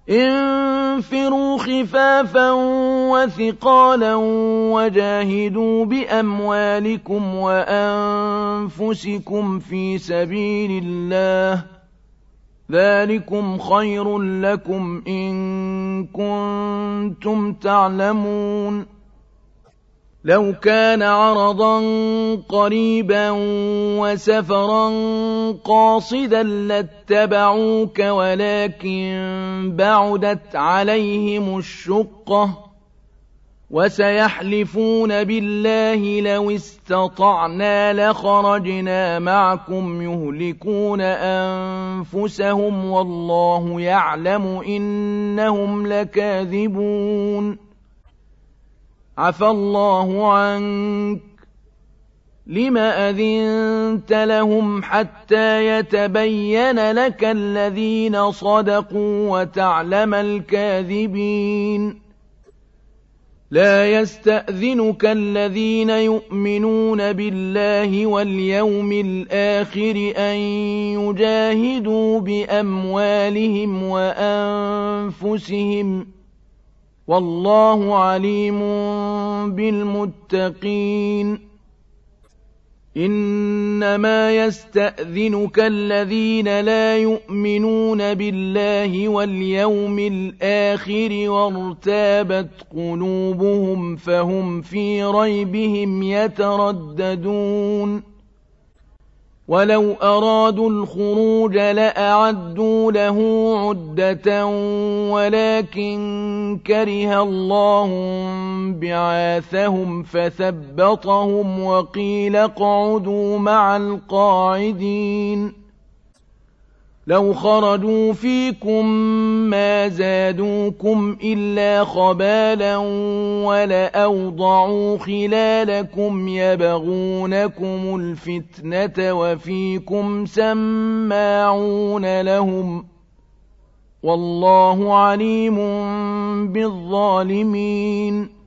انفروا خفافا وثقالا وجاهدوا بأموالكم وأنفسكم في سبيل الله ذلكم خير لكم إن كنتم تعلمون لو كان عرضا قريبا وسفرا قاصدا لاتبعوك ولكن بعدت عليهم الشقة وسيحلفون بالله لو استطعنا لخرجنا معكم يهلكون أنفسهم والله يعلم إنهم لكاذبون عفى الله عنك لم أذنت لهم حتى يتبين لك الذين صدقوا وتعلم الكاذبين لا يستأذنك الذين يؤمنون بالله واليوم الآخر أن يجاهدوا بأموالهم وأنفسهم والله عليم بالمتقين إنما يستأذنك الذين لا يؤمنون بالله واليوم الآخر وارتابت قلوبهم فهم في ريبهم يترددون ولو أرادوا الخروج لأعدوا له عدة ولكن كره الله بعاثهم فثبطهم وقيل اقعدوا مع القاعدين لو خرجوا فيكم ما زادوكم إلا خبالا ولأوضعوا خلالكم يبغونكم الفتنة وفيكم سماعون لهم والله عليم بالظالمين